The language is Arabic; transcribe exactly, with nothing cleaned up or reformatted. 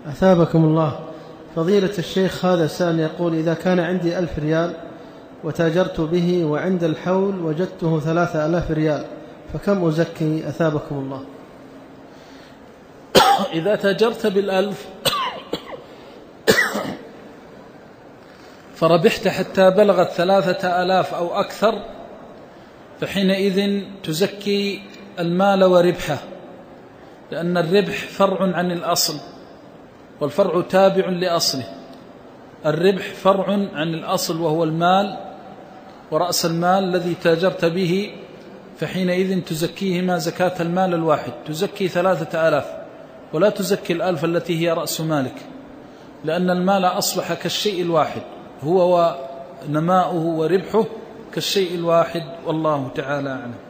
أثابكم الله. فضيلة الشيخ، هذا سائل يقول: إذا كان عندي ألف ريال وتاجرت به وعند الحول وجدته ثلاثة ألاف ريال فكم أزكي؟ أثابكم الله. إذا تاجرت بالألف فربحت حتى بلغت ثلاثة ألاف أو أكثر فحينئذ تزكي المال وربحه، لأن الربح فرع عن الأصل والفرع تابع لأصله. الربح فرع عن الأصل وهو المال ورأس المال الذي تاجرت به، فحينئذ تزكيهما زكاة المال الواحد، تزكي ثلاثة آلاف ولا تزكي الألف التي هي رأس مالك، لأن المال أصبح كالشيء الواحد، هو ونماؤه وربحه كالشيء الواحد، والله تعالى أعلم.